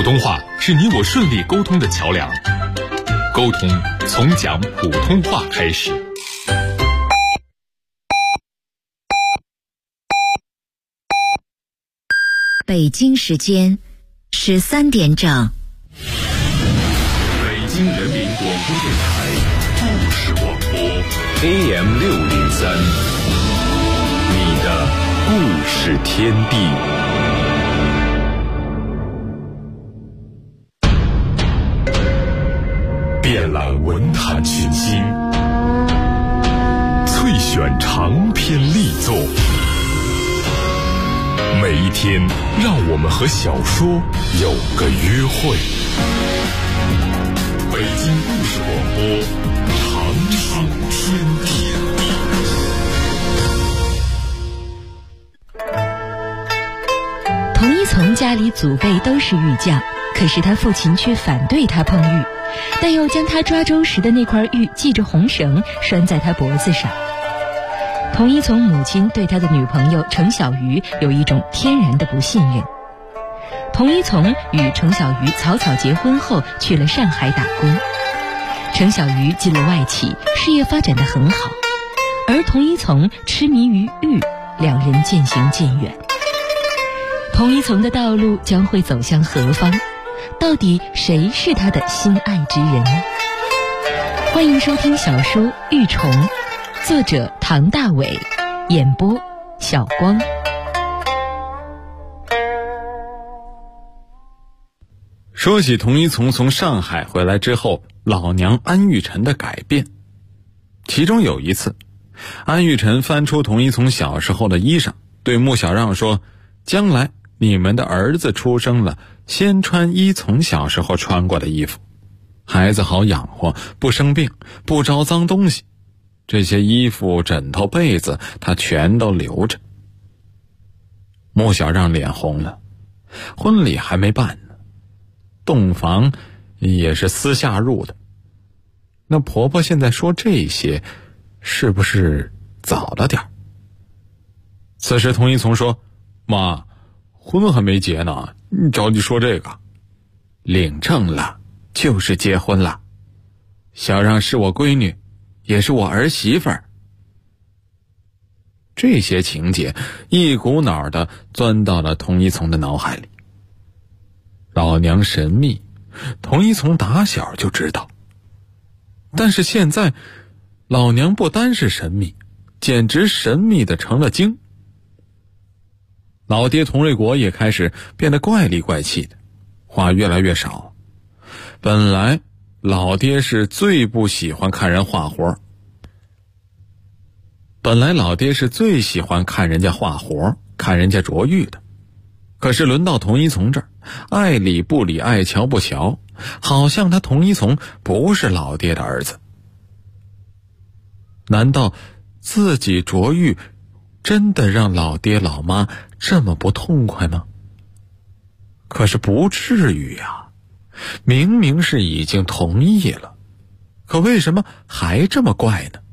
普通话是你我顺利沟通的桥梁，沟通从讲普通话开始。 北京时间13点整。 北京人民广播电台故事广播 AM 603，你的故事天地。遍览文坛群星，萃选长篇力作。每一天，让我们和小说有个约会。北京故事广播，长唱天地。 童一从家里祖辈都是玉匠，可是他父亲却反对他碰玉，但又将他抓周时的那块玉系着红绳拴在他脖子上。童一从母亲对他的女朋友程小鱼有一种天然的不信任。童一从与程小鱼草草结婚后去了上海打工，程小鱼进了外企，事业发展得很好，而童一从痴迷于玉，两人渐行渐远。童一从的道路将会走向何方？到底谁是他的心爱之人呢？欢迎收听小说《玉虫》，作者唐大伟，演播小光。 说起童一从上海回来之后，老娘安玉宸的改变，其中有一次，安玉宸翻出童一从小时候的衣裳，对穆小让说：将来你们的儿子出生了，先穿一从小时候穿过的衣服，孩子好养活，不生病，不招脏东西。这些衣服、枕头、被子他全都留着。穆小让脸红了，婚礼还没办呢，洞房也是私下入的，那婆婆现在说这些，是不是早了点？此时童一从说：妈，婚还没结呢，你着急说这个？领证了就是结婚了，小让是我闺女，也是我儿媳妇儿。这些情节一股脑的钻到了童一从的脑海里。老娘神秘，童一从打小就知道，但是现在老娘不单是神秘，简直神秘的成了精。老爹童瑞国也开始变得怪里怪气的，话越来越少。本来老爹是最不喜欢看人画活，最喜欢看人家画活，看人家琢玉的。可是轮到童一从这儿，爱理不理，爱瞧不瞧，好像他童一从不是老爹的儿子。难道自己琢玉真的让老爹老妈这么不痛快吗？可是不至于啊，明明是已经同意了，可为什么还这么怪呢？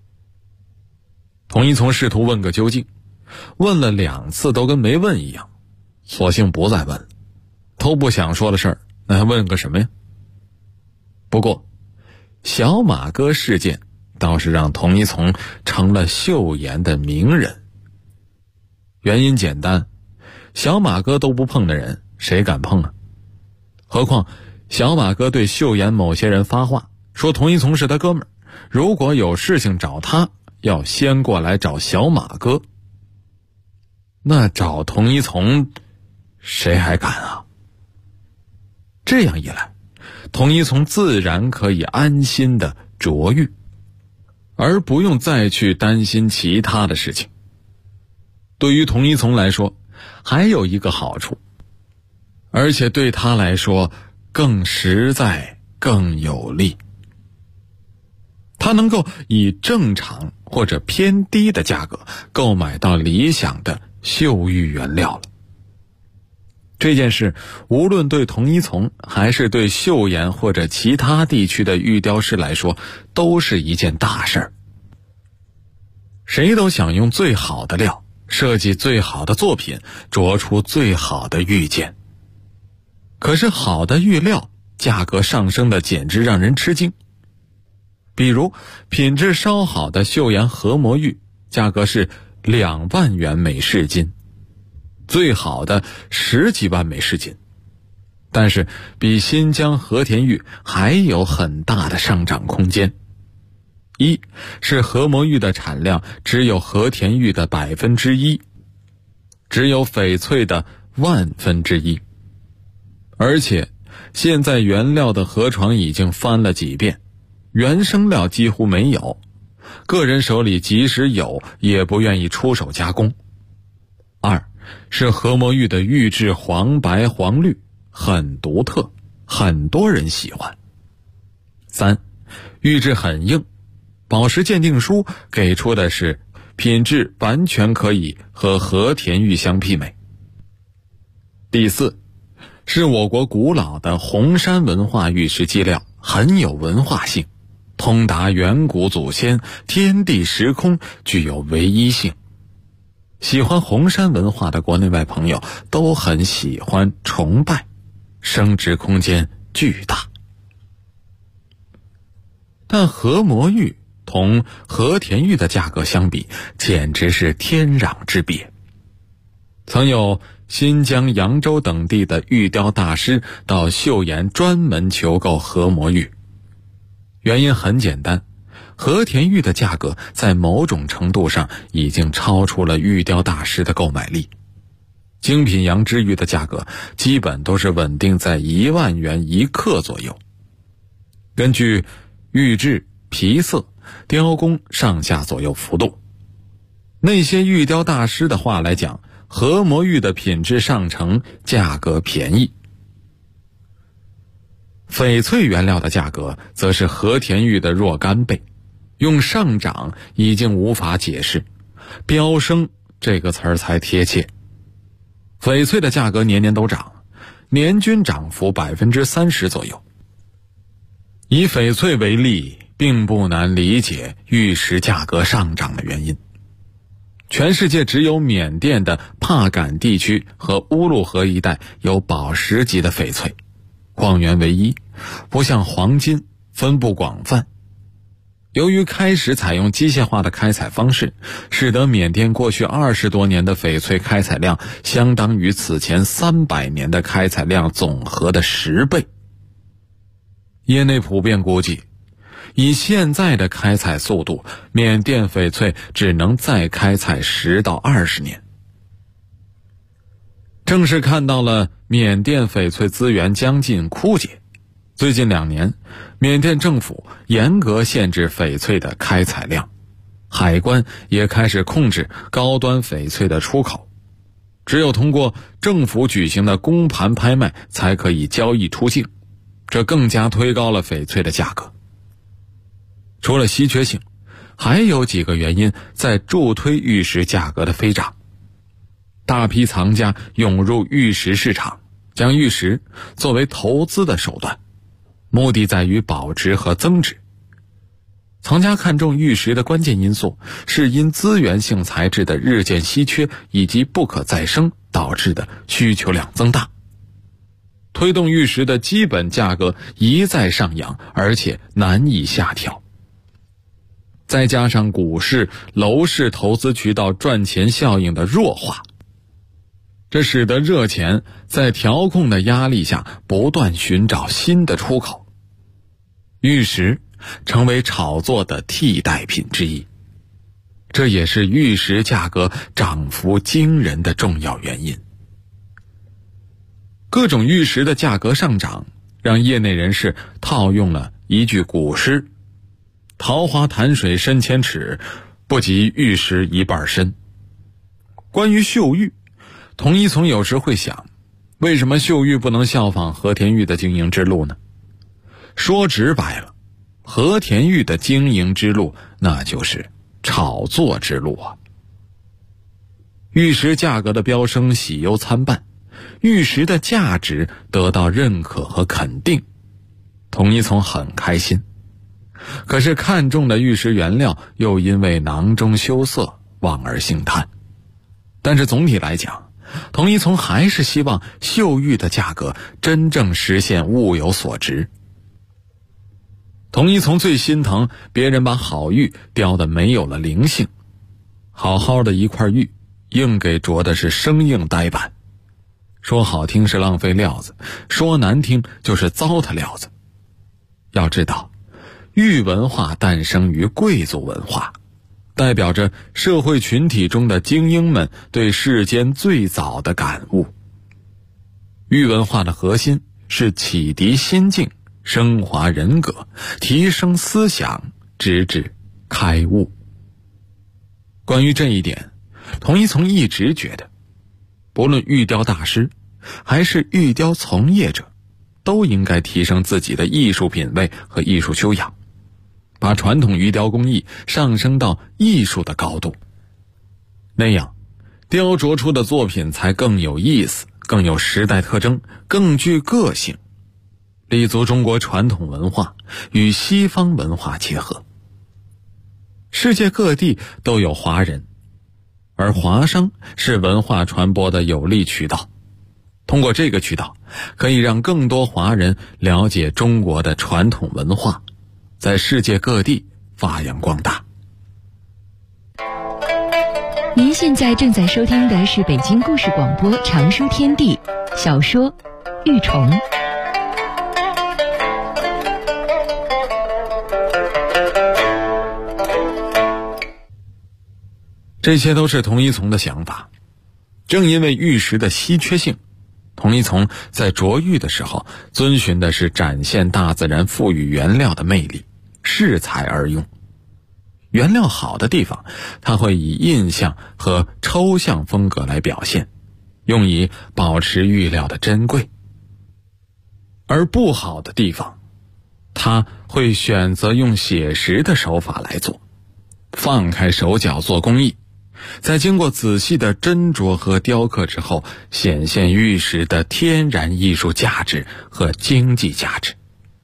童一从试图问个究竟，问了2次都跟没问一样，索性不再问了，都不想说的事儿，那还问个什么呀？不过小马哥事件倒是让童一从成了秀妍的名人。原因简单，小马哥都不碰的人，谁敢碰啊？何况小马哥对秀妍某些人发话，说童一从是他哥们儿，如果有事情找他，要先过来找小马哥。那找童一从谁还敢啊？这样一来，童一从自然可以安心的琢玉，而不用再去担心其他的事情。对于童一从来说，还有一个好处，而且对他来说更实在、更有利。他能够以正常或者偏低的价格购买到理想的绣玉原料了。这件事无论对童一从还是对秀妍或者其他地区的玉雕师来说，都是一件大事儿。谁都想用最好的料，设计最好的作品，琢出最好的玉件。 可是好的玉料价格上升的简直让人吃惊。比如品质稍好的岫岩和磨玉，价格是2万元每市斤，最好的10几万每市斤。但是比新疆和田玉还有很大的上涨空间。一是和磨玉的产量只有和田玉的1%，只有翡翠的1/1000，而且现在原料的河床已经翻了几遍，原生料几乎没有，个人手里即使有也不愿意出手加工。二是和磨玉的玉质黄白黄绿很独特，很多人喜欢。三玉质很硬，宝石鉴定书给出的是品质完全可以和和田玉相媲美。第四是我国古老的红山文化玉石基料很有文化性，通达远古祖先，天地时空，具有唯一性。喜欢红山文化的国内外朋友都很喜欢崇拜，升值空间巨大。但和磨玉同和田玉的价格相比，简直是天壤之别。曾有新疆、扬州等地的玉雕大师到岫岩专门求购和磨玉，原因很简单，和田玉的价格在某种程度上已经超出了玉雕大师的购买力。精品羊脂玉的价格基本都是稳定在1万元1克左右，根据玉质、皮色、雕工上下左右幅度。那些玉雕大师的话来讲，和磨玉的品质上乘，价格便宜。翡翠原料的价格则是和田玉的若干倍，用上涨已经无法解释，飙升这个词儿才贴切。翡翠的价格年年都涨，年均涨幅30%左右。以翡翠为例，并不难理解玉石价格上涨的原因。全世界只有缅甸的帕敢地区和乌鲁河一带有宝石级的翡翠，矿源唯一，不像黄金分布广泛。由于开始采用机械化的开采方式，使得缅甸过去20多年的翡翠开采量相当于此前300年的开采量总和的10倍。业内普遍估计，以现在的开采速度，缅甸翡翠只能再开采10到20年。正是看到了缅甸翡翠资源将近枯竭，最近2年，缅甸政府严格限制翡翠的开采量，海关也开始控制高端翡翠的出口，只有通过政府举行的公盘拍卖才可以交易出境，这更加推高了翡翠的价格。除了稀缺性，还有几个原因在助推玉石价格的飞涨。大批藏家涌入玉石市场，将玉石作为投资的手段，目的在于保值和增值。藏家看重玉石的关键因素是因资源性材质的日渐稀缺以及不可再生导致的需求量增大，推动玉石的基本价格一再上扬，而且难以下调。再加上股市、楼市投资渠道赚钱效应的弱化，这使得热钱在调控的压力下不断寻找新的出口，玉石成为炒作的替代品之一，这也是玉石价格涨幅惊人的重要原因。各种玉石的价格上涨，让业内人士套用了一句古诗：桃花潭水深千尺，不及玉石一半深。关于岫玉，童一从有时会想，为什么岫玉不能效仿和田玉的经营之路呢？说直白了，和田玉的经营之路那就是炒作之路啊。玉石价格的飙升喜忧参半，玉石的价值得到认可和肯定，童一从很开心。可是看中的玉石原料又因为囊中羞涩望而兴叹。但是总体来讲， 童一从还是希望绣玉的价格真正实现物有所值。童一从最心疼别人把好玉雕得没有了灵性，好好的一块玉硬给琢的是生硬呆板，说好听是浪费料子，说难听就是糟蹋料子。要知道，玉文化诞生于贵族文化，代表着社会群体中的精英们对世间最早的感悟。玉文化的核心是启迪心境，升华人格，提升思想，直至开悟。关于这一点，童一从一直觉得，不论玉雕大师还是玉雕从业者，都应该提升自己的艺术品味和艺术修养，把传统玉雕工艺上升到艺术的高度，那样雕琢出的作品才更有意思，更有时代特征，更具个性，立足中国传统文化与西方文化结合。世界各地都有华人，而华商是文化传播的有力渠道，通过这个渠道，可以让更多华人了解中国的传统文化，在世界各地发扬光大。 您现在正在收听的是北京故事广播长书天地小说《玉虫》。 这些都是童一从的想法。正因为玉石的稀缺性，童一从在琢玉的时候遵循的是展现大自然赋予原料的魅力，适才而用。原料好的地方，他会以印象和抽象风格来表现，用以保持玉料的珍贵。而不好的地方，他会选择用写实的手法来做，放开手脚做工艺，在经过仔细的斟酌和雕刻之后，显现玉石的天然艺术价值和经济价值。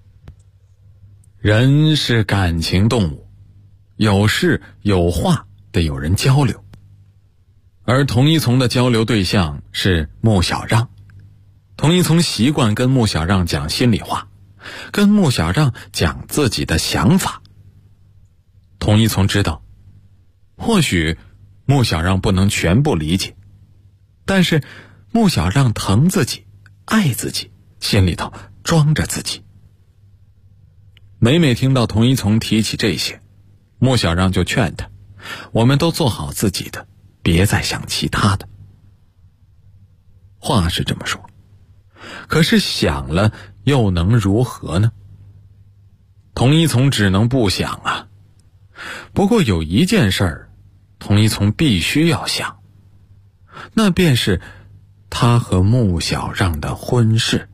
人是感情动物，有事有话得有人交流，而童一从的交流对象是穆小让。童一从习惯跟穆小让讲心里话，跟穆小让讲自己的想法。童一从知道，或许穆小让不能全部理解，但是穆小让疼自己，爱自己，心里头装着自己。每每听到童一从提起这些，穆小让就劝他，我们都做好自己的，别再想其他的。话是这么说，可是想了又能如何呢？童一从只能不想啊。不过有一件事儿，童一从必须要想，那便是他和穆小让的婚事。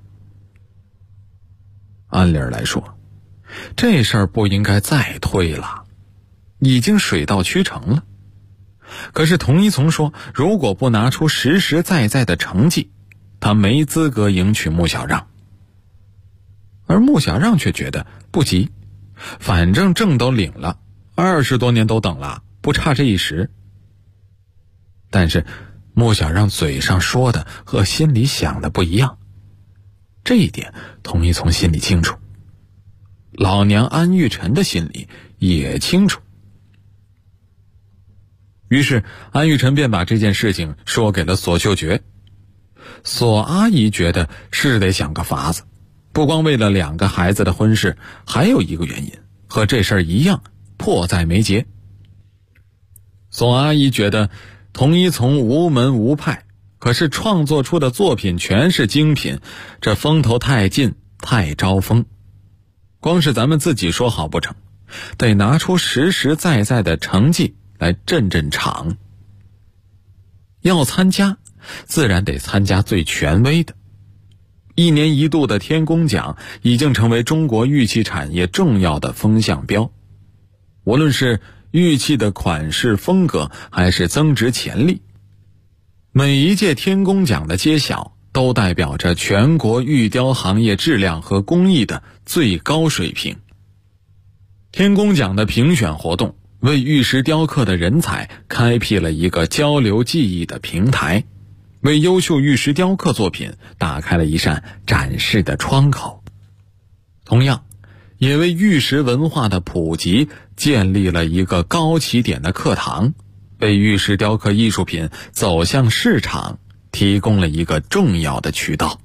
按理来说，这事儿不应该再推了，已经水到渠成了。可是童一从说，如果不拿出实实在在的成绩，他没资格迎娶穆小让。而穆小让却觉得不急，反正证都领了，20多年都等了，不差这一时。但是穆小让嘴上说的和心里想的不一样，这一点童一从心里清楚，老娘安玉宸的心里也清楚。于是安玉宸便把这件事情说给了索秀觉。索阿姨觉得是得想个法子，不光为了2个孩子的婚事，还有一个原因和这事儿一样，迫在眉睫。索阿姨觉得童一从无门无派，可是创作出的作品全是精品，这风头太劲，太招风。光是咱们自己说好不成，得拿出实实在在的成绩来镇镇场。要参加，自然得参加最权威的。1年1度的天工奖已经成为中国玉器产业重要的风向标，无论是玉器的款式风格还是增值潜力，每一届天工奖的揭晓都代表着全国玉雕行业质量和工艺的最高水平。天工奖的评选活动为玉石雕刻的人才开辟了一个交流技艺的平台， 为优秀玉石雕刻作品打开了一扇展示的窗口，同样也为玉石文化的普及建立了一个高起点的课堂，为玉石雕刻艺术品走向市场提供了一个重要的渠道。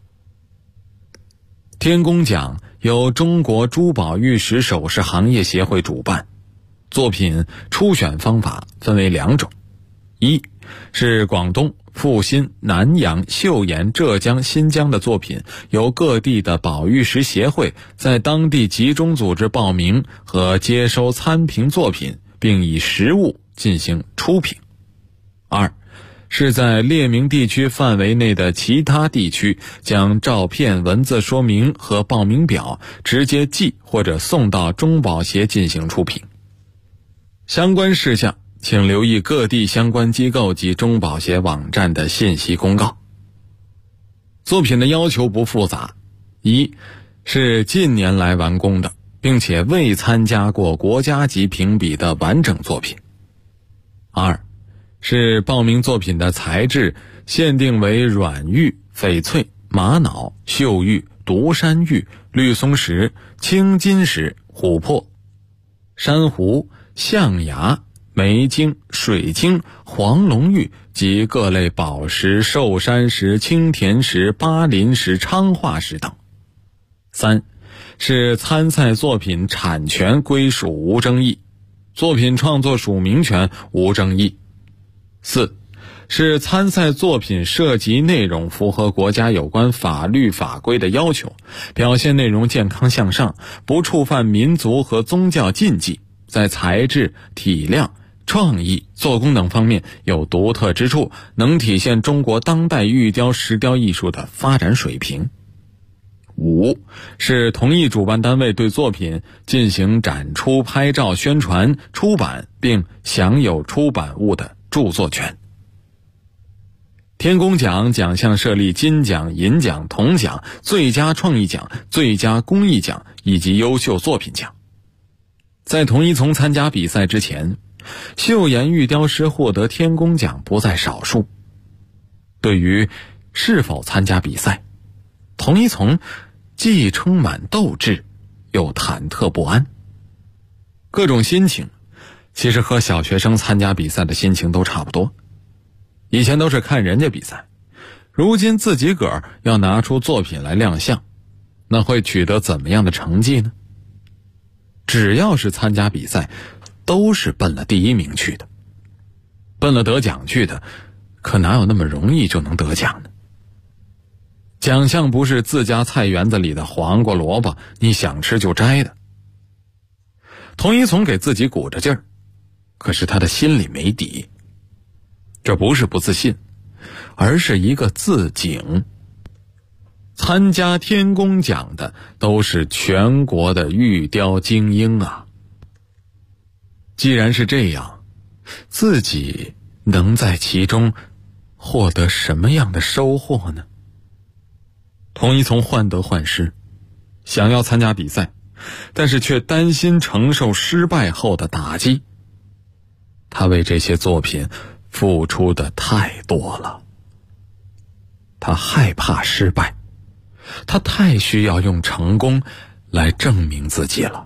天工奖由中国珠宝玉石首饰行业协会主办，作品初选方法分为2种，一是广东、阜新、南阳、岫岩、浙江、新疆的作品，由各地的宝玉石协会在当地集中组织报名和接收参评作品，并以实物进行初评。二是在列明地区范围内的其他地区，将照片、文字说明和报名表直接寄或者送到中宝协进行出品。相关事项请留意各地相关机构及中宝协网站的信息公告。作品的要求不复杂，一是近年来完工的，并且未参加过国家级评比的完整作品。二是报名作品的材质限定为软玉、翡翠、玛瑙、绣玉、独山玉、绿松石、青金石、琥珀、珊瑚、象牙、梅晶、水晶、黄龙玉及各类宝石、寿山石、青田石、巴林石、昌化石等。三是参赛作品产权归属无争议，作品创作署名权无争议。四是参赛作品涉及内容符合国家有关法律法规的要求，表现内容健康向上，不触犯民族和宗教禁忌，在材质、体量、创意、做工等方面有独特之处，能体现中国当代玉雕石雕艺术的发展水平。五是同意主办单位对作品进行展出、拍照、宣传、出版，并享有出版物的著作权。天工奖奖项设立金奖、银奖、铜奖、最佳创意奖、最佳工艺奖以及优秀作品奖。在童一从参加比赛之前，岫岩玉雕师获得天工奖不在少数。对于是否参加比赛，童一从既充满斗志，又忐忑不安。各种心情其实和小学生参加比赛的心情都差不多。以前都是看人家比赛，如今自己个儿要拿出作品来亮相，那会取得怎么样的成绩呢？只要是参加比赛，都是奔了第1名去的，奔了得奖去的，可哪有那么容易就能得奖呢？奖项不是自家菜园子里的黄瓜萝卜，你想吃就摘的。童一从给自己鼓着劲儿，可是他的心里没底。这不是不自信，而是一个自警。参加天工奖的都是全国的玉雕精英啊！既然是这样，自己能在其中获得什么样的收获呢？童一从患得患失，想要参加比赛，但是却担心承受失败后的打击。他为这些作品付出的太多了，他害怕失败，他太需要用成功来证明自己了。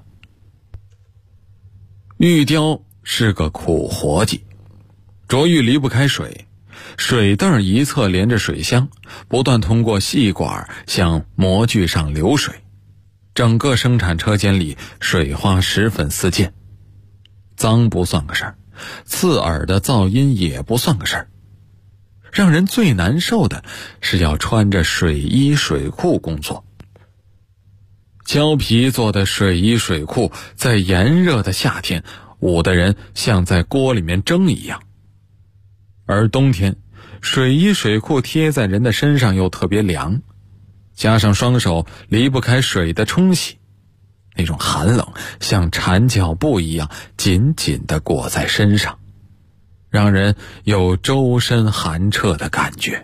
玉雕是个苦活计，琢玉离不开水，水泵一侧连着水箱，不断通过细管向模具上流水，整个生产车间里水花石粉四溅，脏不算个事儿，刺耳的噪音也不算个事儿。让人最难受的是要穿着水衣水裤工作。胶皮做的水衣水裤在炎热的夏天捂得人像在锅里面蒸一样，而冬天水衣水裤贴在人的身上又特别凉，加上双手离不开水的冲洗，那种寒冷像缠脚布一样紧紧地裹在身上，让人有周身寒彻的感觉。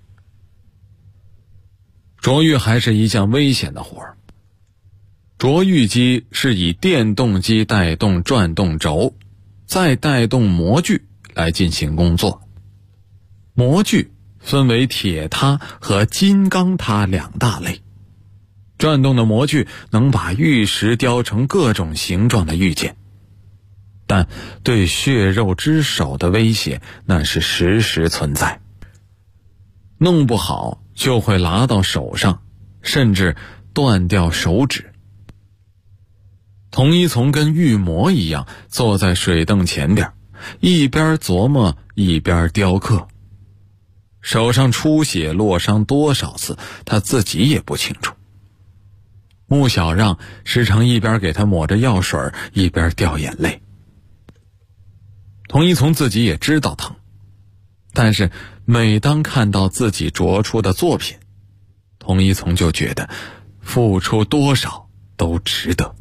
琢玉还是一项危险的活儿。琢玉机是以电动机带动转动轴，再带动模具来进行工作。模具分为铁塌和金刚塌两大类。转动的模具能把玉石雕成各种形状的玉件，但对血肉之手的威胁那是时时存在，弄不好就会拉到手上，甚至断掉手指。童一从跟玉魔一样坐在水凳前边，一边琢磨一边雕刻，手上出血落伤多少次他自己也不清楚。穆小让时常一边给他抹着药水一边掉眼泪。童一从自己也知道疼，但是每当看到自己琢出的作品，童一从就觉得付出多少都值得。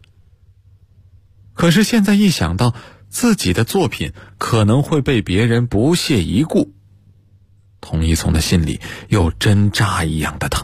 可是现在一想到自己的作品可能会被别人不屑一顾，童一从的心里又针扎一样的疼。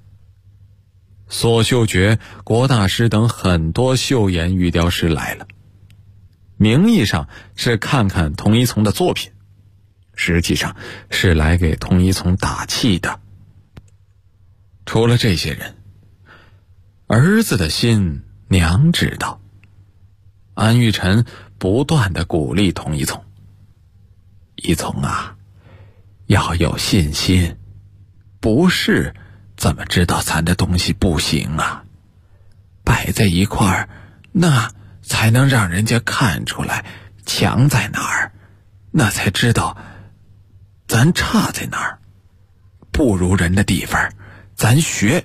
索秀觉、郭大师等很多秀妍玉雕师来了，名义上是看看童一从的作品，实际上是来给童一从打气的。除了这些人，儿子的心娘知道。安玉辰不断地鼓励童一从：一从啊，要有信心，不是怎么知道咱的东西不行啊？摆在一块儿，那才能让人家看出来强在哪儿，那才知道咱差在哪儿，不如人的地方咱学。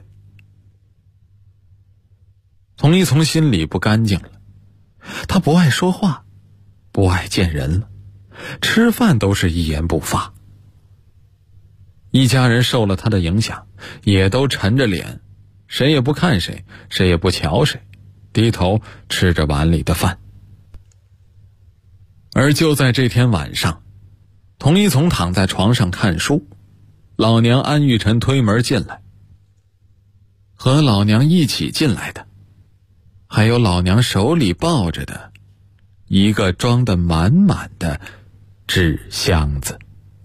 童一从心里不干净了，他不爱说话，不爱见人了，吃饭都是一言不发。一家人受了他的影响，也都沉着脸，谁也不看谁，谁也不瞧谁，低头吃着碗里的饭。而就在这天晚上，童一从躺在床上看书，老娘安玉辰推门进来。和老娘一起进来的，还有老娘手里抱着的一个装得满满的纸箱子。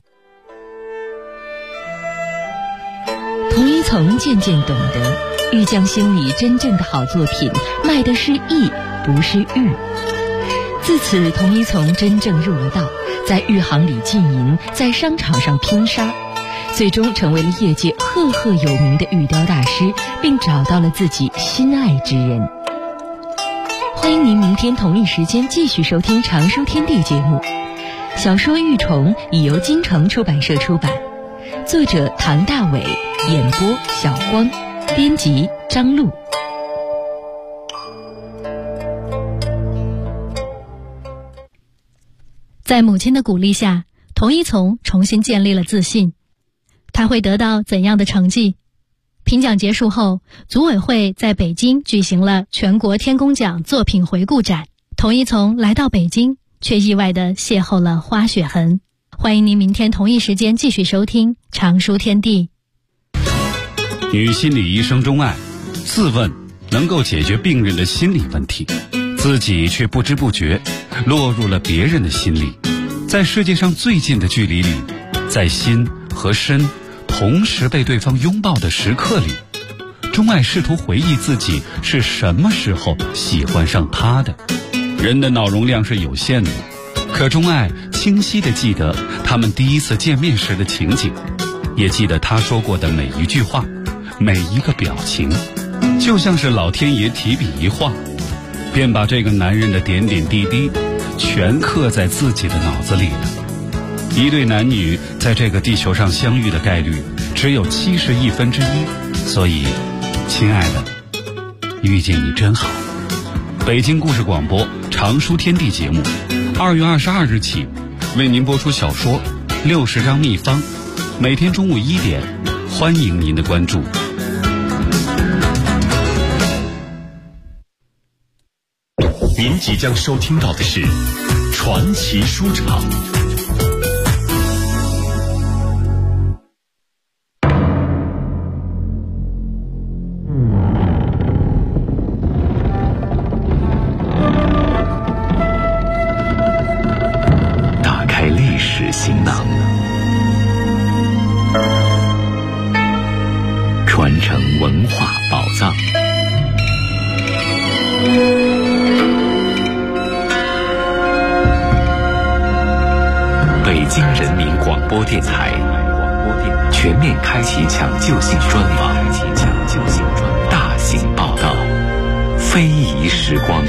童一从渐渐懂得，玉匠心里真正的好作品卖的是艺，不是玉。自此，童一从真正入了道，在玉行里经营，在商场上拼杀，最终成为了业界赫赫有名的玉雕大师，并找到了自己心爱之人。欢迎您明天同一时间继续收听常书天地节目。小说《玉虫》已由京城出版社出版，作者唐大伟，演播小光，编辑张璐。 在母亲的鼓励下，童一从重新建立了自信。他会得到怎样的成绩？评奖结束后，组委会在北京举行了全国天工奖作品回顾展。童一从来到北京，却意外地邂逅了花雪痕。欢迎您明天同一时间继续收听常书天地。 女心理医生钟爱自问能够解决病人的心理问题，自己却不知不觉落入了别人的心里。在世界上最近的距离里，在心和身同时被对方拥抱的时刻里，钟爱试图回忆自己是什么时候喜欢上他的。人的脑容量是有限的，可钟爱清晰地记得他们第一次见面时的情景，也记得他说过的每一句话，每一个表情，就像是老天爷提笔一画，便把这个男人的点点滴滴全刻在自己的脑子里了。一对男女在这个地球上相遇的概率只有1/71，所以，亲爱的，遇见你真好。北京故事广播常书天地节目，2月22日起为您播出小说《60张秘方》，每天中午1点，欢迎您的关注。 您即将收听到的是传奇书场。打开历史行囊， 文化宝藏。北京人民广播电台全面开启抢救性专访，大型报道，非遗时光。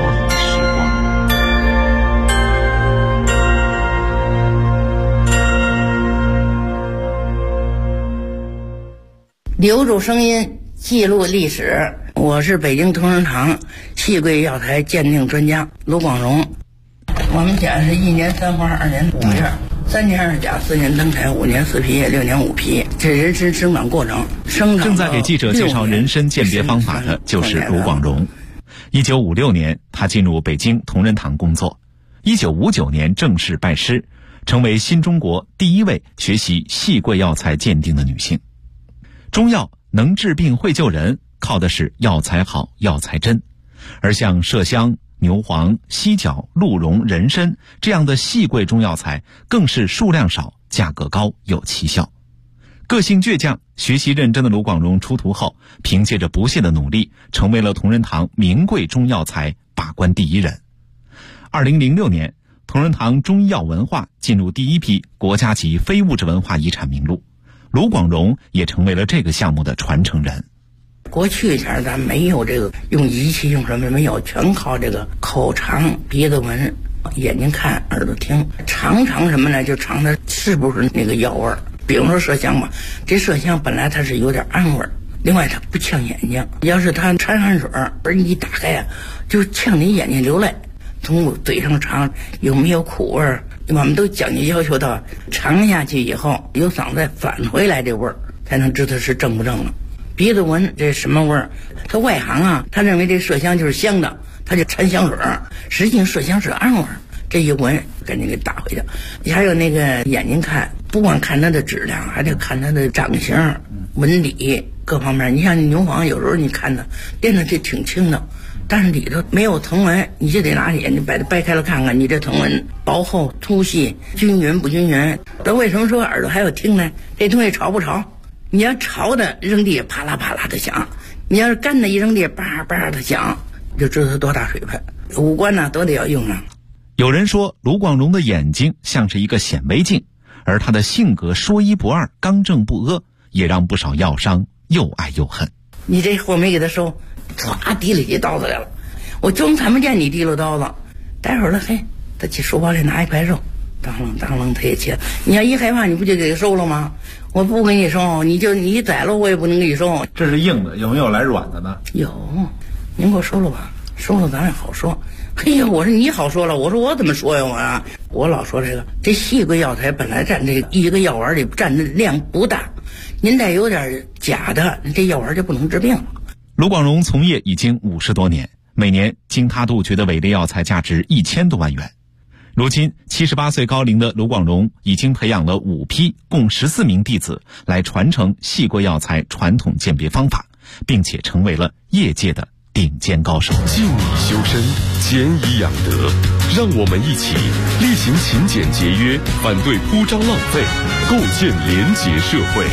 留住声音，记录历史。我是北京同仁堂戏桂药材鉴定专家卢广荣。我们家是1年3花2年5叶，3年2甲4年登台5年4皮6年5皮，这人参生长过程。 正在给记者介绍人参鉴别方法的就是卢广荣。1956年，他进入北京同仁堂工作。1959年正式拜师，成为新中国第一位学习戏桂药材鉴定的女性。中药能治病会救人，靠的是药材好药材真，而像麝香、牛黄、犀角、鹿茸、人参这样的细贵中药材更是数量少、价格高、有奇效。个性倔强、学习认真的卢广荣出徒后，凭借着不懈的努力，成为了同仁堂名贵中药材把关第一人。2006年，同仁堂中医药文化进入第一批国家级非物质文化遗产名录，卢广荣也成为了这个项目的传承人。 过去前咱没有这个用仪器用什么没有，全靠这个口尝、鼻子闻、眼睛看、耳朵听，尝什么呢？就尝它是不是那个药味儿。比如说麝香吧，这麝香本来它是有点氨味儿，另外它不呛眼睛，要是它掺汗水而你一打开呀，就呛你眼睛流泪。从嘴上尝有没有苦味儿，我们都讲究要求到尝下去以后有嗓子返回来这味儿，才能知道是正不正了。鼻子闻这什么味儿？他外行啊，他认为这麝香就是香的，他就掺香水，实际上麝香是氨味儿。这一闻赶紧给打回去。还有那个眼睛看，不光看它的质量，还得看它的长相、纹理各方面。你像牛黄，有时候你看它垫的就挺轻的，但是里头没有藤纹，你就得拿眼睛把它掰开了看看，你这藤纹薄厚、粗细、均匀不均匀。这为什么说耳朵还要听呢？这东西潮不潮？你要潮的扔地啪啦啪啦的响，你要是干的一扔地叭叭的响，就知道它多大水分。五官呢都得要用上。 有人说卢广荣的眼睛像是一个显微镜，而他的性格说一不二、刚正不阿，也让不少药商又爱又恨。 你这货没给他收，唰提了起刀子来了，我就看不见你提溜刀子。待会儿了，嘿，他去书包里拿一块肉，当啷他也切。你要一害怕，你不就给他收了吗？我不给你收，你宰了我也不能给你收。 这是硬的，有没有来软的呢？ 有，您给我收了吧，收了咱也好说。嘿呀，我说你好说了，我说我怎么说呀？我老说这细桂药材本来占这一个药丸里占的量不大，您再有点假的，这药丸就不能治病了。 卢广荣从业已经50多年，每年经他杜绝的伪劣药材价值1000多万元。如今78岁高龄的卢广荣已经培养了5批共14名弟子来传承细桂药材传统鉴别方法，并且成为了业界的顶尖高手。 静以修身，俭以养德，让我们一起力行勤俭节约，反对铺张浪费，构建廉洁社会。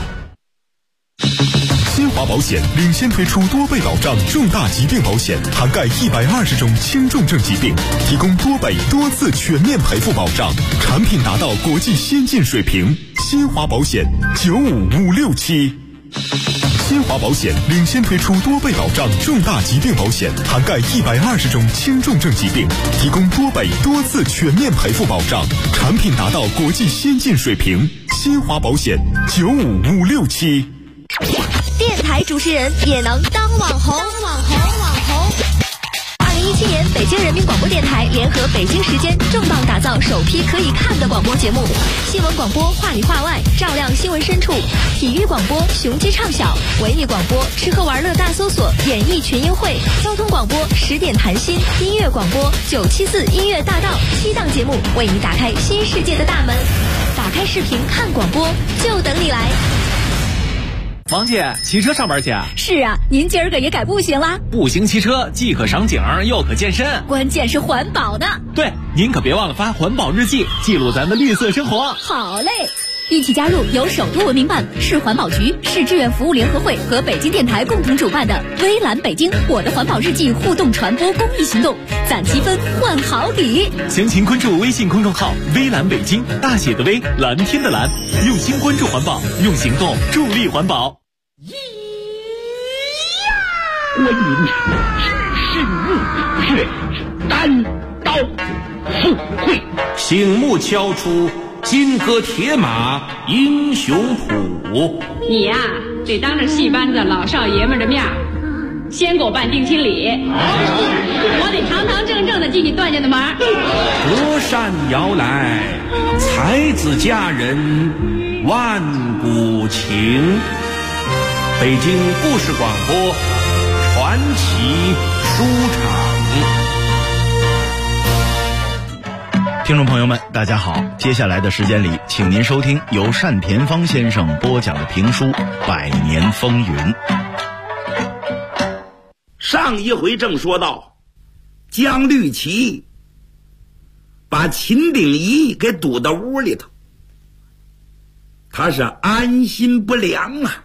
新华保险领先推出多倍保障重大疾病保险，涵盖120种轻重症疾病，提供多倍多次全面赔付保障，产品达到国际先进水平。新华保险95567。新华保险领先推出多倍保障重大疾病保险，涵盖120种轻重症疾病，提供多倍多次全面赔付保障，产品达到国际先进水平。新华保险95567。 电台主持人也能当网红。2017年，北京人民广播电台联合北京时间重磅打造首批可以看的广播节目，新闻广播话里话外，照亮新闻深处；体育广播雄鸡唱晓，文艺广播吃喝玩乐大搜索，演艺群英会；交通广播10点谈心，音乐广播974音乐大道，7档节目为你打开新世界的大门。打开视频看广播，就等你来。 王姐，骑车上班去？ 是啊，您今儿个也改步行啦？ 步行骑车既可赏景又可健身， 关键是环保呢。 对，您可别忘了发环保日记，记录咱们绿色生活。 好嘞。 一起加入由首都文明办、市环保局、市志愿服务联合会和北京电台共同主办的微蓝北京我的环保日记互动传播公益行动，攒积分换好礼。 详情关注微信公众号微蓝北京，大写的微，蓝天的蓝，用心关注环保，用行动助力环保。 观音神木血单刀赴会， 醒目敲出金戈铁马英雄谱。 你呀，得当着戏班子老少爷们的面先给我办定亲礼，我得堂堂正正的进你段家的门。 隔山摇来，才子佳人万古情。北京故事广播传奇书场。 听众朋友们，大家好，接下来的时间里，请您收听由单田芳先生播讲的评书《百年风云》。 上一回正说到，江绿旗把秦鼎仪给堵到屋里头，他是安心不良啊。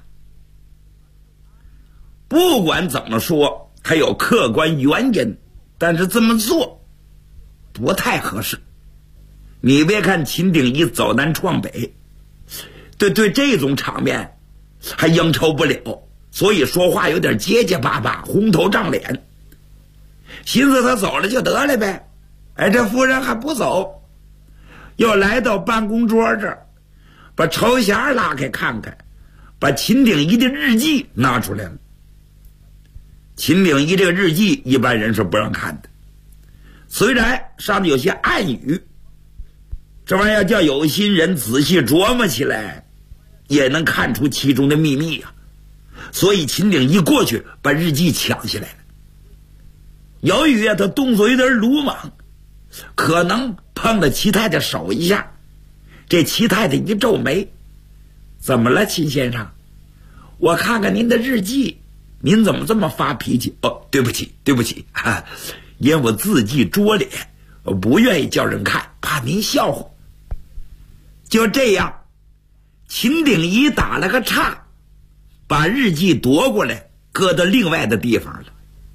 不管怎么说，他有客观原因，但是这么做不太合适。你别看秦鼎仪走南闯北，对这种场面还应酬不了，所以说话有点结结巴巴，红头胀脸，寻思他走了就得了呗。哎，这夫人还不走，又来到办公桌这儿，把朝匣拉开看看，把秦鼎仪的日记拿出来了。秦鼎仪这个日记一般人是不让看的，虽然上面有些暗语，这玩意儿叫有心人仔细琢磨起来，也能看出其中的秘密啊。所以秦鼎仪过去把日记抢下来了。由于他动作有点鲁莽，可能碰了齐太太手一下，这齐太太一皱眉：“怎么了，秦先生？我看看您的日记，您怎么这么发脾气？”“哦，对不起，因为我字迹拙劣，我不愿意叫人看，怕您笑话。”就这样，秦鼎仪打了个岔，把日记夺过来，搁到另外的地方了。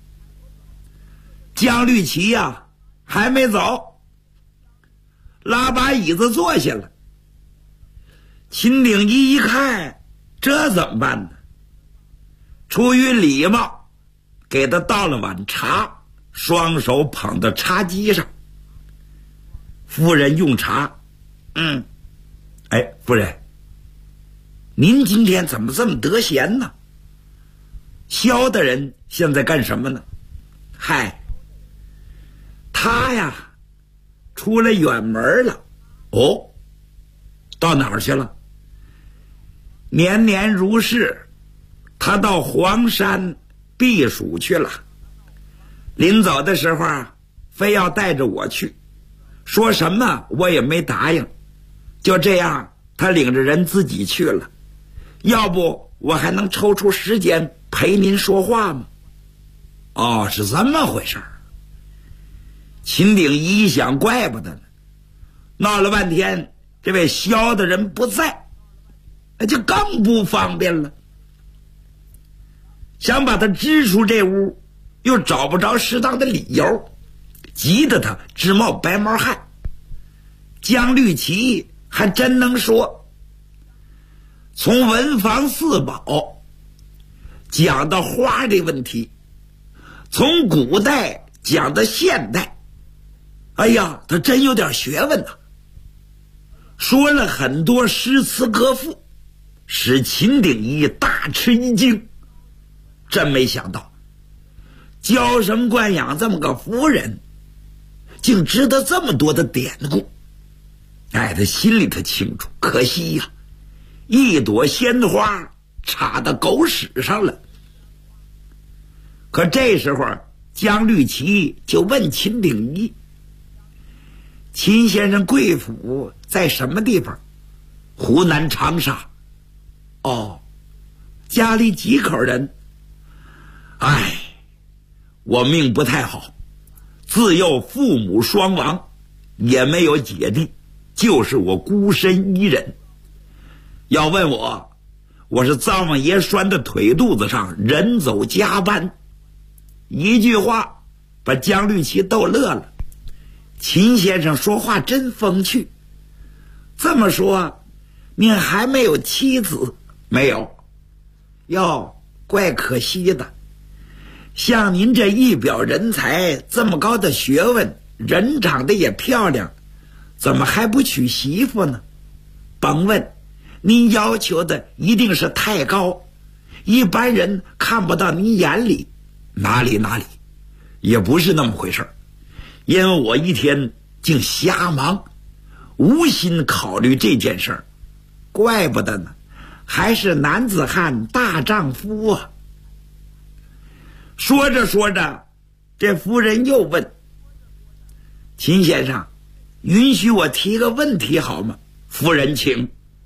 江绿旗呀，还没走，拉把椅子坐下了。秦鼎仪一看，这怎么办呢？出于礼貌，给他倒了碗茶，双手捧到茶几上。夫人用茶。夫人，您今天怎么这么得闲呢？萧大人现在干什么呢？嗨，他呀出来远门了。哦，到哪儿去了？年年如是，他到黄山避暑去了。临走的时候啊，非要带着我去，说什么我也没答应。就这样，他领着人自己去了。要不我还能抽出时间陪您说话吗？哦，是这么回事儿。秦鼎仪一想，怪不得呢，闹了半天，这位萧的人不在，那就更不方便了。想把他支出这屋，又找不着适当的理由，急得他直冒白毛汗。江绿旗还真能说，从文房四宝讲到花的问题，从古代讲到现代，哎呀，他真有点学问呐。说了很多诗词歌赋，使秦鼎仪大吃一惊。真没想到，娇生惯养这么个夫人，竟知道这么多的典故。哎，他心里头清楚，可惜呀，一朵鲜花插到狗屎上了。可这时候，江绿旗就问秦鼎仪：“秦先生贵府在什么地方？”“湖南长沙。”“哦，家里几口人？”“哎，我命不太好，自幼父母双亡，也没有姐弟，就是我孤身一人。 要问我是灶王爷拴在腿肚子上，人走加班。一句话把江绿旗逗乐了。秦先生说话真风趣。这么说，您还没有妻子？没有。哟，怪可惜的。像您这一表人才，这么高的学问，人长得也漂亮，怎么还不娶媳妇呢？甭问，您要求的一定是太高，一般人看不到您眼里。哪里，也不是那么回事。因为我一天竟瞎忙，无心考虑这件事儿，怪不得呢，还是男子汉大丈夫啊。说着，这夫人又问：“秦先生，允许我提个问题好吗？”夫人请。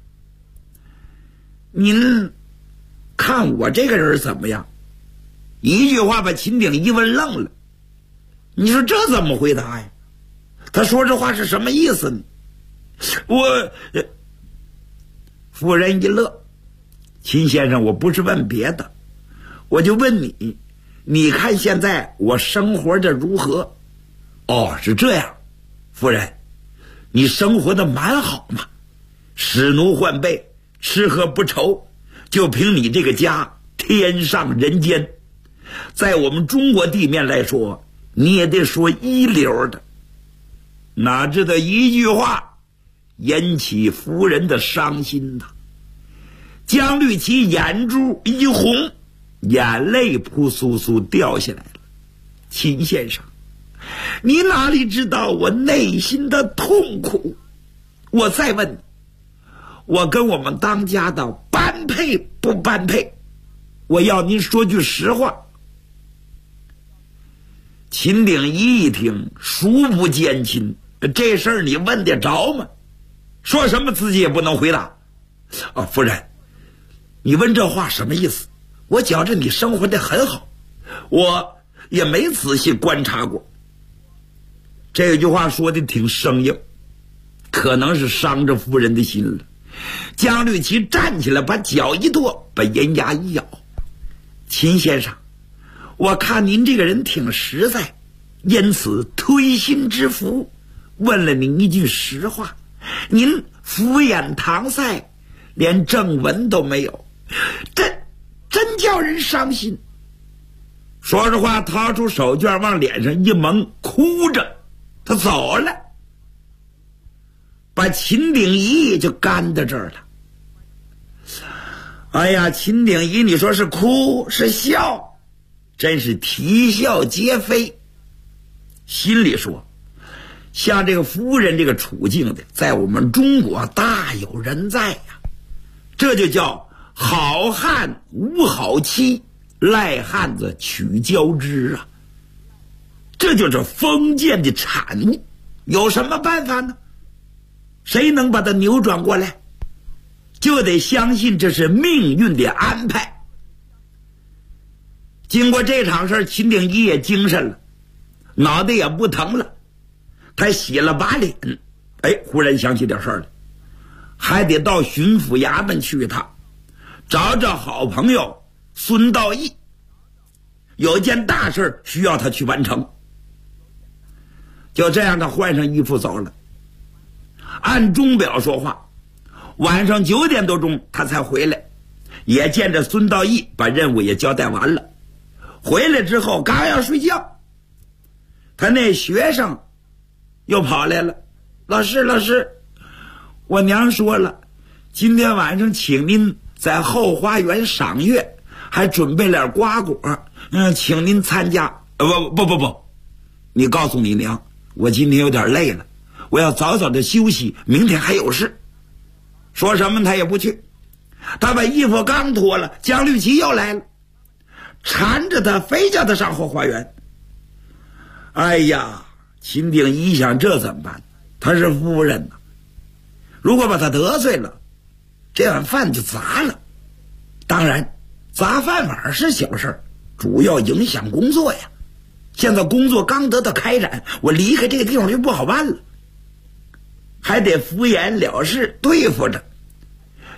您看我这个人怎么样？一句话把秦鼎一问愣了。你说这怎么回答呀？他说这话是什么意思呢？夫人一乐。秦先生，我不是问别的，我就问你看现在我生活的如何？哦，是这样。夫人，你生活的蛮好嘛，使奴换辈，吃喝不愁，就凭你这个家，天上人间。在我们中国地面来说，你也得说一流的。哪知道一句话引起夫人的伤心呐。江绿旗眼珠一红，眼泪扑簌簌掉下来了。秦先生，你哪里知道我内心的痛苦？我再问你，我跟我们当家的般配不般配？我要您说句实话。秦鼎一听，孰不见亲？这事儿你问得着吗？说什么自己也不能回答。夫人，你问这话什么意思？我觉着你生活得很好，我也没仔细观察过。这句话说的挺生硬，可能是伤着夫人的心了。江绿旗站起来，把脚一跺，把银牙一咬。秦先生，我看您这个人挺实在，因此推心置腹，问了您一句实话。您敷衍搪塞，连正文都没有，真叫人伤心。说着话，掏出手绢往脸上一蒙，哭着他走了，把秦鼎一就干到这儿了。哎呀，秦鼎一，你说是哭是笑，真是啼笑皆非。心里说，像这个夫人这个处境的，在我们中国大有人在呀。这就叫好汉无好妻，赖汉子取交织啊。这就是封建的产物，有什么办法呢？谁能把它扭转过来？就得相信这是命运的安排。经过这场事，秦鼎一也精神了，脑袋也不疼了。他洗了把脸，忽然想起点事儿来，还得到巡抚衙门去一趟，找找好朋友孙道义，有件大事需要他去完成。就这样，他换上衣服走了。按钟表说话，晚上9点多钟他才回来，也见着孙道义，把任务也交代完了。回来之后刚要睡觉，他那学生又跑来了。老师，我娘说了，今天晚上请您在后花园赏月，还准备点瓜果，请您参加。不，你告诉你娘，我今天有点累了，我要早早的休息，明天还有事。说什么他也不去。他把衣服刚脱了，江绿旗又来了，缠着他，非叫他上后花园。哎呀，秦鼎一想，这怎么办？他是夫人呐，如果把他得罪了，这碗饭就砸了。当然，砸饭碗是小事，主要影响工作呀。现在工作刚得到开展，我离开这个地方就不好办了，还得敷衍了事对付着。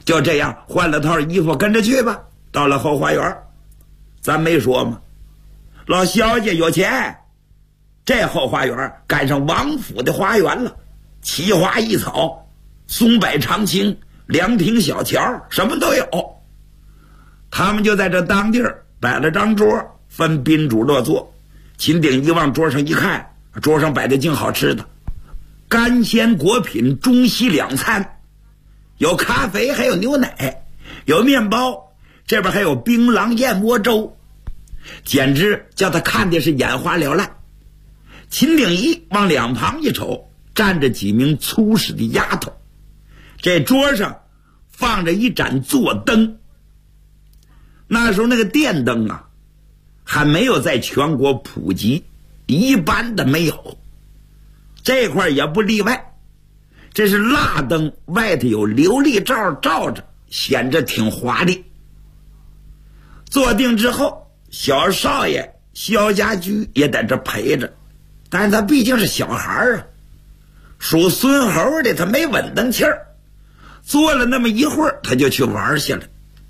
就这样换了套衣服跟着去吧。到了后花园，咱没说吗？老小姐有钱，这后花园赶上王府的花园了，奇花异草，松柏长青，凉亭小桥，什么都有。他们就在这当地儿摆了张桌，分宾主落座。秦鼎一往桌上一看，桌上摆的净好吃的，干鲜果品，中西两餐，有咖啡，还有牛奶，有面包，这边还有槟榔燕窝粥，简直叫他看的是眼花缭乱。秦鼎一往两旁一瞅，站着几名粗使的丫头，这桌上放着一盏座灯。那时候那个电灯啊还没有在全国普及，一般的没有，这块也不例外。这是蜡灯，外头有琉璃罩罩着，显着挺华丽。坐定之后，小少爷萧家驹也在这陪着，但是他毕竟是小孩啊，属孙猴的，他没稳当气儿，坐了那么一会儿他就去玩去了。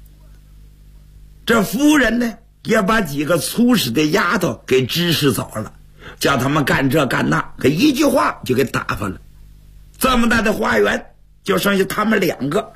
这夫人呢也把几个粗使的丫头给指使走了，叫他们干这干那，可一句话就给打发了。这么大的花园就剩下他们两个。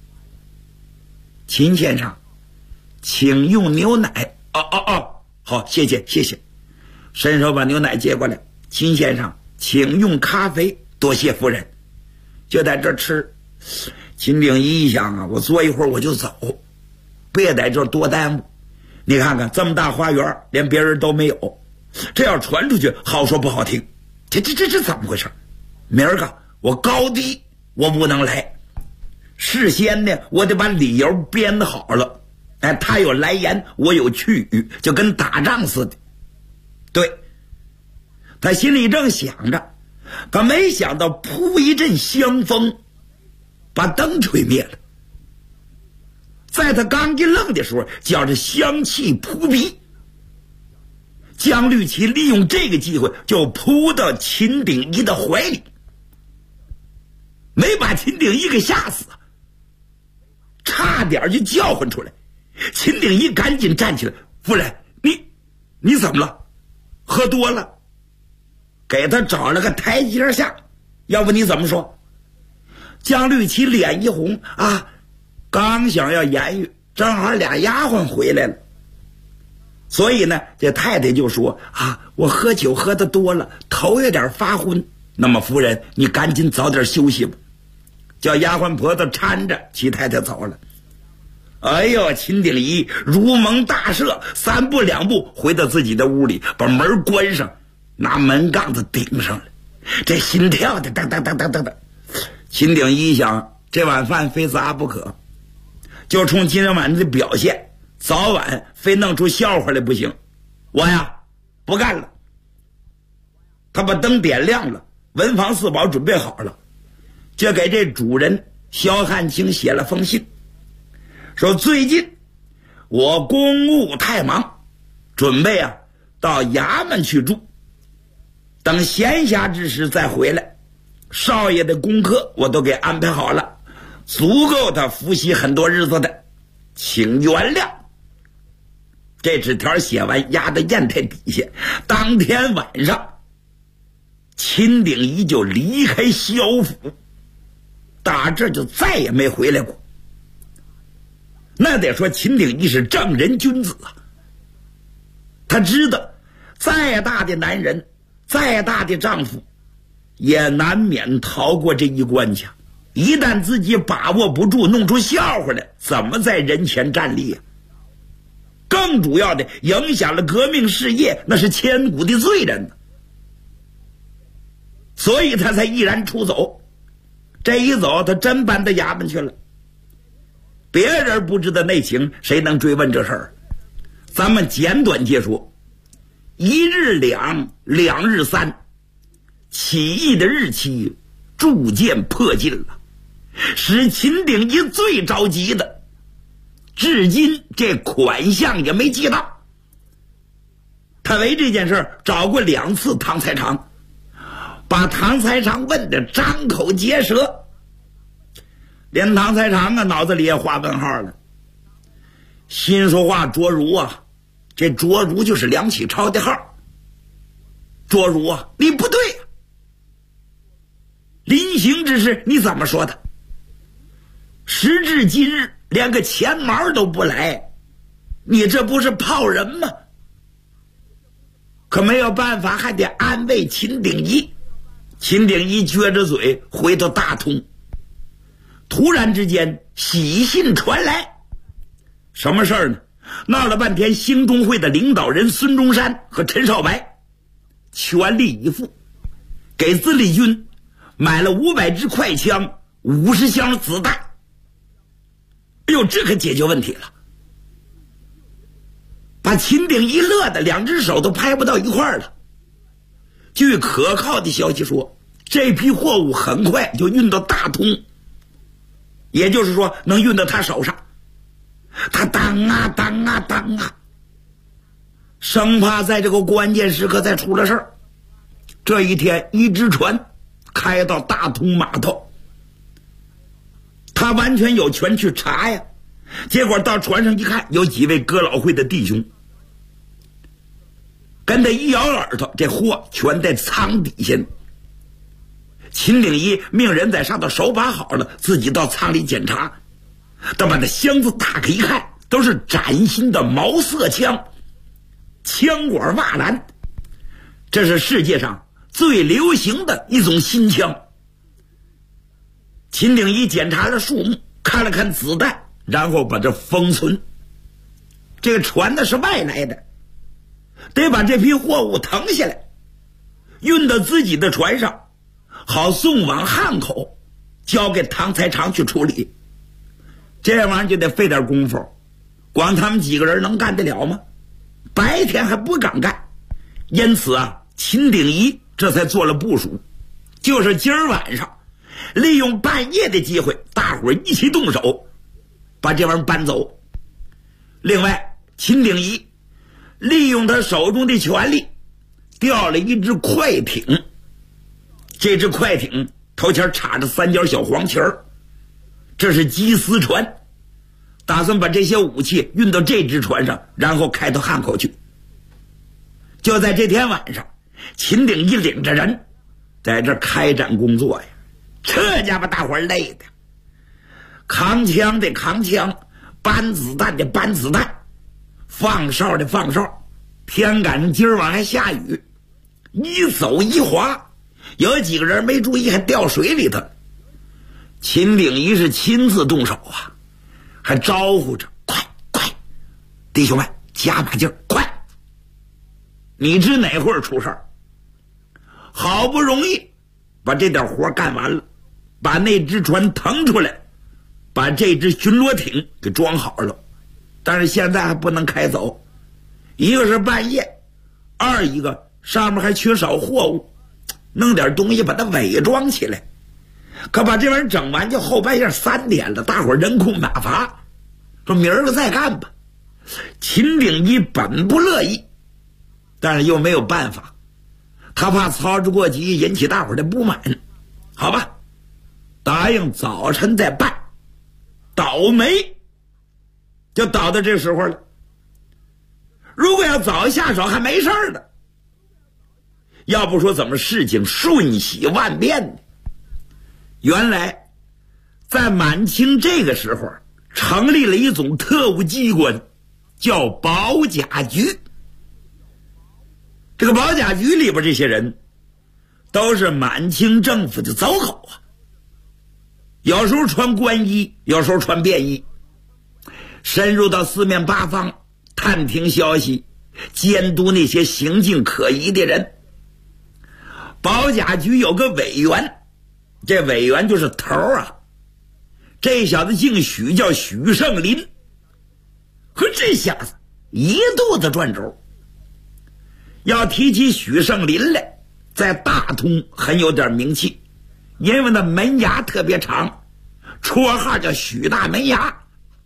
秦先生，请用牛奶。好，谢谢。伸手把牛奶接过来。秦先生，请用咖啡。多谢夫人。就在这吃。秦鼎一想啊，我坐一会儿我就走，别在这多耽误。你看看这么大花园，连别人都没有，这要传出去，好说不好听。这怎么回事？明儿个我高低我不能来，事先呢我得把理由编好了。他有来言，我有去语，就跟打仗似的。对，他心里正想着，可没想到扑一阵香风，把灯吹灭了。在他刚一愣的时候，觉着香气扑鼻。江绿旗利用这个机会就扑到秦鼎一的怀里，没把秦鼎一给吓死，差点就叫唤出来。秦鼎一赶紧站起来，夫人，你怎么了？喝多了？给他找了个台阶下，要不你怎么说？江绿旗脸一红啊，刚想要言语，正好俩丫鬟回来了。所以呢，这太太就说啊，我喝酒喝得多了，头有点发昏。那么夫人，你赶紧早点休息吧。叫丫鬟婆子搀着齐太太走了。哎呦，秦鼎一如蒙大赦，三步两步回到自己的屋里，把门关上，拿门杠子顶上了，这心跳的噔噔噔噔噔噔。秦鼎一想，这碗饭非砸不可，就冲今天晚上的表现，早晚非弄出笑话来不行。我呀不干了。他把灯点亮了，文房四宝准备好了，就给这主人萧汉卿写了封信，说最近我公务太忙，准备到衙门去住，等闲暇之时再回来。少爷的功课我都给安排好了，足够他复习很多日子的，请原谅。这纸条写完压在砚台底下，当天晚上秦鼎一就离开萧府，打这就再也没回来过。那得说秦鼎一是正人君子啊，他知道再大的男人，再大的丈夫，也难免逃过这一关卡。一旦自己把握不住，弄出笑话来，怎么在人前站立啊？更主要的，影响了革命事业，那是千古的罪人呢。所以他才毅然出走。这一走，他真搬到衙门去了。别人不知道内情，谁能追问这事儿？咱们简短接说。一日两，两日三，起义的日期逐渐迫近了，使秦鼎一最着急的，至今这款项也没记到。他为这件事找过2次唐才常，把唐才常问的张口结舌。 连唐才常啊脑子里也画问号了，心说话卓如啊，这卓如就是梁启超的号。卓如啊，你不对啊，临行之事你怎么说的？时至今日连个钱毛都不来，你这不是泡人吗？可没有办法，还得安慰秦鼎一。秦鼎一撅着嘴回到大通，突然之间喜信传来，什么事儿呢？闹了半天，兴中会的领导人孙中山和陈少白全力以赴，给自立军买了500支快枪，50箱子弹。哎呦，这可解决问题了，把秦鼎一乐的2只手都拍不到一块儿了。据可靠的消息说，这批货物很快就运到大通，也就是说能运到他手上。他当啊，生怕在这个关键时刻再出了事儿。这一天，一只船开到大通码头，他完全有权去查呀。结果到船上一看，有几位哥老会的弟兄，跟他一摇耳朵，这货全在舱底下。秦鼎一命人在上头手把好了，自己到舱里检查。等把那箱子打开一看，都是崭新的毛瑟枪，枪管瓦蓝，这是世界上最流行的一种新枪。秦鼎一检查了数目，看了看子弹，然后把这封存。这个船呢是外来的，得把这批货物腾下来，运到自己的船上，好送往汉口，交给唐才常去处理。这玩意儿就得费点功夫，光他们几个人能干得了吗？白天还不敢干。因此啊，秦鼎一这才做了部署，就是今儿晚上利用半夜的机会，大伙儿一起动手把这玩意儿搬走。另外，秦鼎一利用他手中的权力调了一只快艇，这只快艇头前插着3角小黄旗儿，这是缉私船，打算把这些武器运到这只船上，然后开到汉口去。就在这天晚上，秦鼎一领着人在这开展工作呀，这家把大伙累的，扛枪的扛枪，搬子弹的搬子弹，放哨的放哨。天赶上今儿晚还下雨，一走一滑，有几个人没注意还掉水里头。秦鼎一是亲自动手啊，还招呼着快，弟兄们加把劲儿，快！你知哪会儿出事儿？好不容易把这点活干完了，把那只船腾出来，把这只巡逻艇给装好了，但是现在还不能开走。一个是半夜，二一个上面还缺少货物，弄点东西把它伪装起来。可把这玩意儿整完就后半夜3点了，大伙人空马乏，说明儿个再干吧。秦鼎一本不乐意，但是又没有办法，他怕操之过急引起大伙的不满。好吧，答应早晨再办。倒霉就倒到这时候了，如果要早下手还没事儿呢，要不说怎么事情瞬息万变呢？原来在满清这个时候成立了一种特务机关，叫保甲局。这个保甲局里边这些人都是满清政府的走狗啊，有时候穿官衣，有时候穿便衣，深入到四面八方探听消息，监督那些行径可疑的人。保甲局有个委员，这委员就是头啊，这小子姓许，叫许胜林。可这小子一肚子转轴。要提起许胜林来，在大通很有点名气，因为那门牙特别长，绰号叫许大门牙。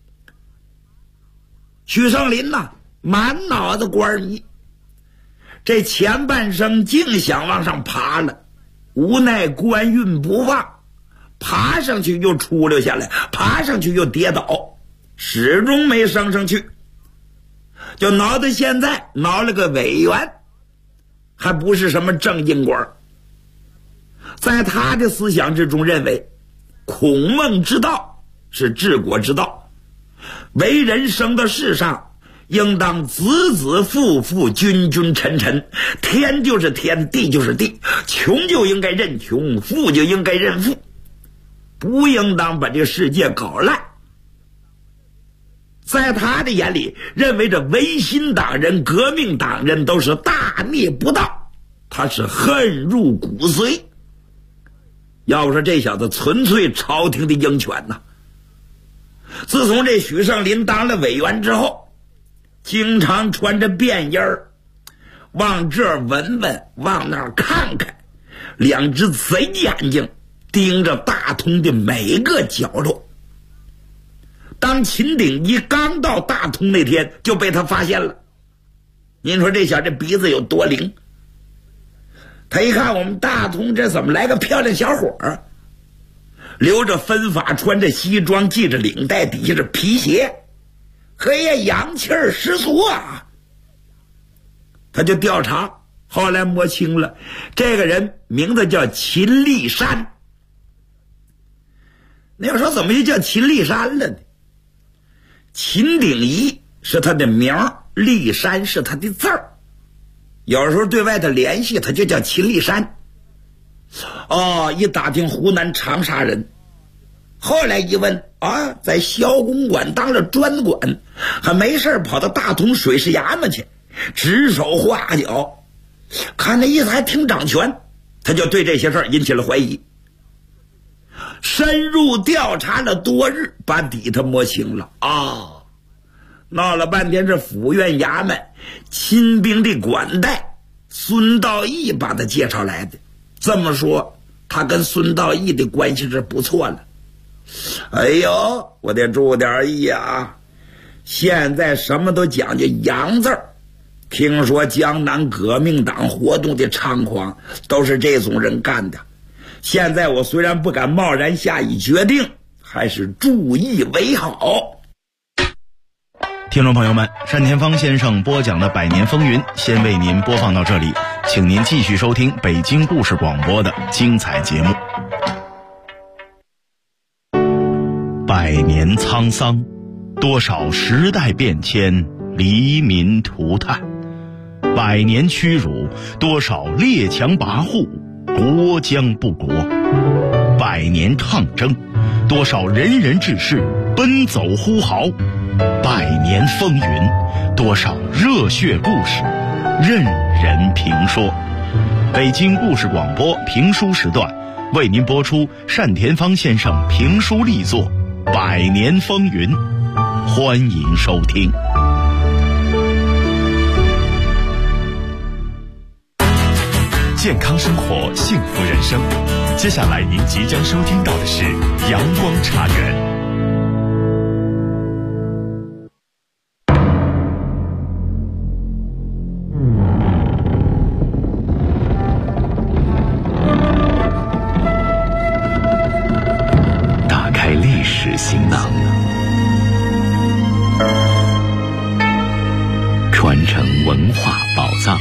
许胜林呐，满脑子官迷，这前半生净想往上爬了，无奈官运不旺， 爬上去又出溜下来，爬上去又跌倒，始终没升上去，就闹到现在闹了个委员，还不是什么正经官。在他的思想之中认为，孔孟之道是治国之道，为人生到世上应当子子父父君君臣臣，天就是天，地就是地，穷就应该认穷，富就应该认富，不应当把这个世界搞烂。在他的眼里，认为这维新党人、革命党人都是大逆不道，他是恨入骨髓。要说这小子纯粹朝廷的鹰犬呐！自从这许胜林当了委员之后，经常穿着便衣儿，往这儿闻闻，往那儿看看，两只贼眼睛盯着大同的每个角落。当秦鼎一刚到大同那天，就被他发现了。您说这小子鼻子有多灵？他一看我们大同这怎么来个漂亮小伙儿，留着分发，穿着西装，系着领带，底下是皮鞋，嘿呀，洋气儿十足啊！他就调查，后来摸清了，这个人名字叫秦立山。那要说怎么就叫秦立山了呢？秦鼎仪是他的名，立山是他的字儿。有时候对外的联系，他就叫秦立山。一打听湖南长沙人，后来一问啊，在萧公馆当了专管，还没事跑到大同水师衙门去指手画脚，看那意思还挺掌权，他就对这些事儿引起了怀疑。深入调查了多日，把底他摸清了闹了半天是府院衙门亲兵的管带孙道义把他介绍来的。这么说，他跟孙道义的关系是不错了。哎呦，我得注点意啊！现在什么都讲究洋字儿，听说江南革命党活动的猖狂都是这种人干的。现在我虽然不敢贸然下以决定，还是注意为好。 听众朋友们，单田芳先生播讲的《百年风云》先为您播放到这里，请您继续收听北京故事广播的精彩节目。百年沧桑，多少时代变迁，黎民涂炭；百年屈辱，多少列强跋扈，国将不国；百年抗争，多少仁人志士奔走呼号；百年风云，多少热血故事任人评说。北京故事广播评书时段为您播出单田芳先生评书力作《百年风云》，欢迎收听。 健康生活，幸福人生。接下来您即将收听到的是阳光茶园。 打开历史行囊，传承文化宝藏。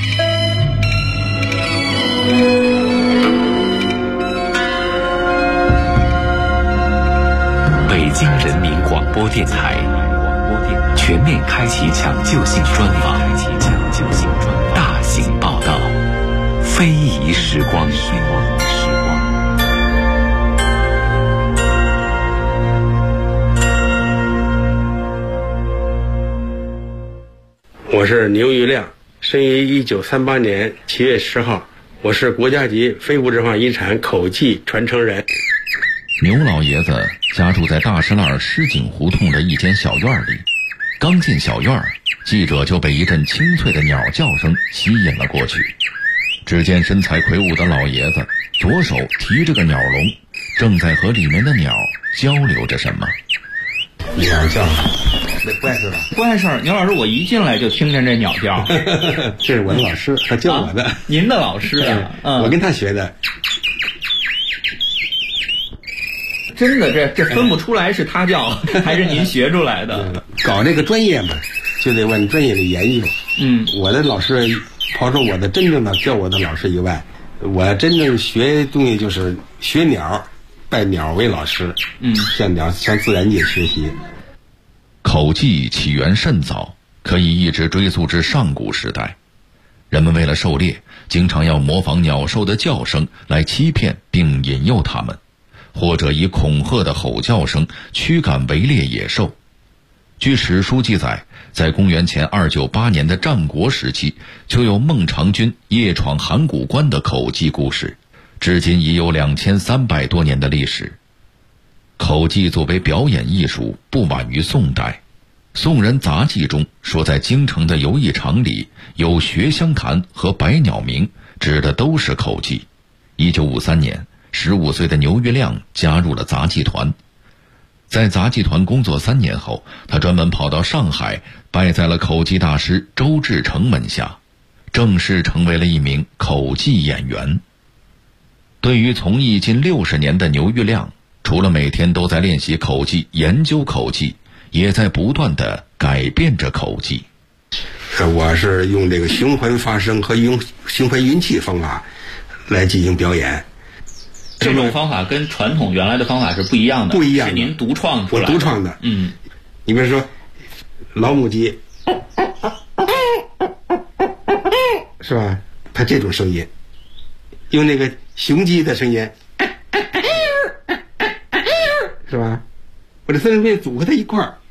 北京人民广播电台全面开启抢救性专访，大型报道，非遗时光。 我是牛玉亮，生于1938年7月10号，我是国家级非物质文化遗产口技传承人。 牛老爷子家住在大石栏石井胡同的一间小院里，刚进小院，记者就被一阵清脆的鸟叫声吸引了过去。只见身材魁梧的老爷子左手提着个鸟笼，正在和里面的鸟交流着什么。 鸟叫，那怪事了？ 怪事儿！牛老师，我一进来就听见这鸟叫。 这是我的老师，他教我的。 您的老师啊？ 我跟他学的。 真的这分不出来是他教还是您学出来的。 搞这个专业嘛，就得往专业里研究。我的老师抛出我的真正的教我的老师以外，我真正学东西就是学鸟，拜鸟为老师。向自然界学习。 口技起源甚早，可以一直追溯至上古时代。人们为了狩猎，经常要模仿鸟兽的叫声来欺骗并引诱它们，或者以恐吓的吼叫声驱赶围猎野兽。据史书记载，在公元前298年的战国时期，就有孟尝君夜闯函谷关的口技故事，至今已有2300多年的历史。口技作为表演艺术，不晚于宋代。宋人杂记中说，在京城的游艺场里有学香坛和百鸟鸣，指的都是口技。1953年，15岁的牛玉亮加入了杂技团。在杂技团工作3年后，他专门跑到上海，拜在了口技大师周志成门下，正式成为了一名口技演员。对于从艺近60年的牛玉亮，除了每天都在练习口技、研究口技，也在不断地改变着口技。 我是用这个循环发声和用循环运气方法来进行表演。 这种方法跟传统原来的方法是不一样的， 不一样的， 是您独创出来的。 我独创的。你比如说老母鸡，是吧？它这种声音，用那个雄鸡的声音，是吧？我这3声音组合在一块儿，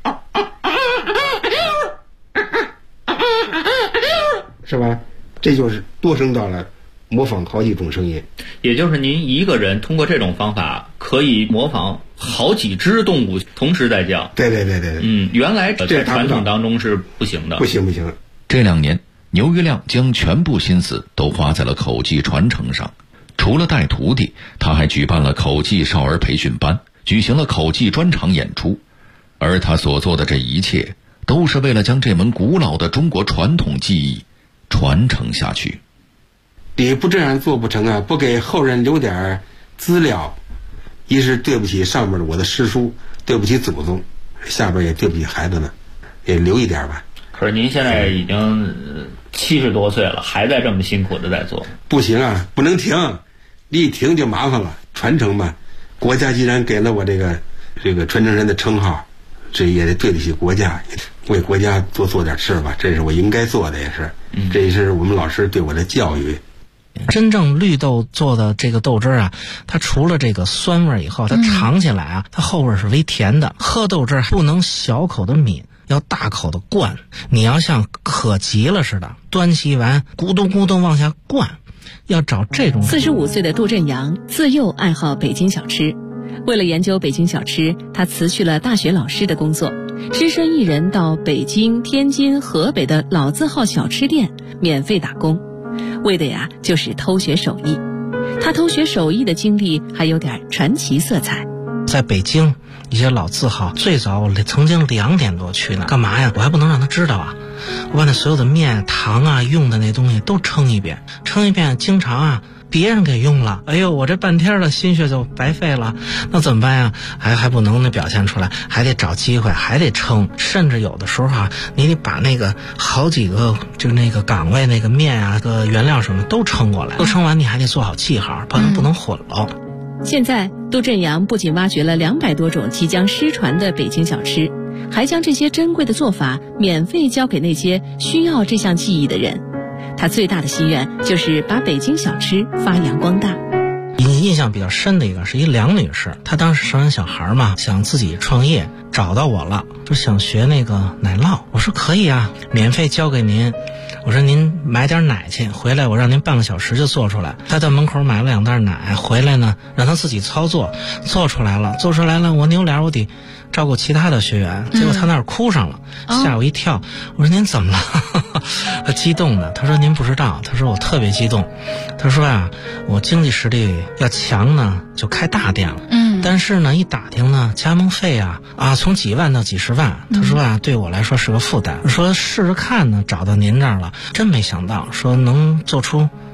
是吧？这就是多声道了，模仿好几种声音。 也就是您一个人通过这种方法可以模仿好几只动物同时在叫。 对。 原来在传统当中是不行的。 不行。 这2年，牛玉亮将全部心思都花在了口技传承上。除了带徒弟，他还举办了口技少儿培训班，举行了口技专场演出。而他所做的这一切，都是为了将这门古老的中国传统技艺传承下去。 你不这样做不成啊！不给后人留点资料，一是对不起上面的我的师叔，对不起祖宗，下边也对不起孩子们，也留一点吧。 可是您现在已经70多岁了，还在这么辛苦的在做。 不行啊，不能停，你一停就麻烦了。传承吧，国家既然给了我这个传承人的称号，这也得对得起国家，为国家做点事吧，这是我应该做的，也是，这也是我们老师对我的教育。 真正绿豆做的这个豆汁啊，它除了这个酸味以后，它尝起来啊，它后味是微甜的。喝豆汁不能小口的抿，要大口的灌。你要像渴急了似的，端起完咕咚咕咚往下灌，要找这种。 45岁的杜振阳自幼爱好北京小吃，为了研究北京小吃，他辞去了大学老师的工作，只身一人到北京、天津、河北的老字号小吃店免费打工。为的呀，就是偷学手艺。他偷学手艺的经历还有点传奇色彩。 在北京一些老字号，最早我曾经2点多去呢，干嘛呀？我还不能让他知道啊！我把那所有的面、糖啊、用的那东西都称一遍，经常啊别人给用了，哎呦，我这半天的心血就白费了，那怎么办呀？还不能表现出来，还得找机会，还得称，甚至有的时候啊，你得把那个好几个就那个岗位那个面啊、个原料什么都称过来，都称完你还得做好记号，不能混了。 现在杜振阳不仅挖掘了200多种即将失传的北京小吃，还将这些珍贵的做法免费教给那些需要这项技艺的人。他最大的心愿就是把北京小吃发扬光大。 印象比较深的一个是一梁女士，她当时生完小孩嘛，想自己创业，找到我了，就想学那个奶酪。我说可以啊，免费教给您。我说您买点奶去，回来我让您半个小时就做出来。她在门口买了2袋奶，回来呢让她自己操作，做出来了，我扭脸我得照顾其他的学员，结果她那儿哭上了，吓我一跳。我说您怎么了？她激动的，她说您不知道，她说我特别激动。她说啊，我经济实力要强呢，就开大店了。但是呢，一打听呢，加盟费啊从几万到几十万。她说啊，对我来说是个负担。说试试看呢，找到您这儿了，真没想到说能做出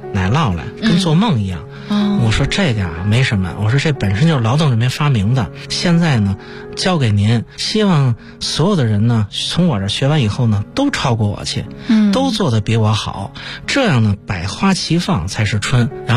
奶酪来，跟做梦一样。我说这个啊没什么，我说这本身就是劳动人民发明的，现在呢交给您，希望所有的人呢从我这学完以后呢都超过我去，都做得比我好，这样呢百花齐放才是春。然后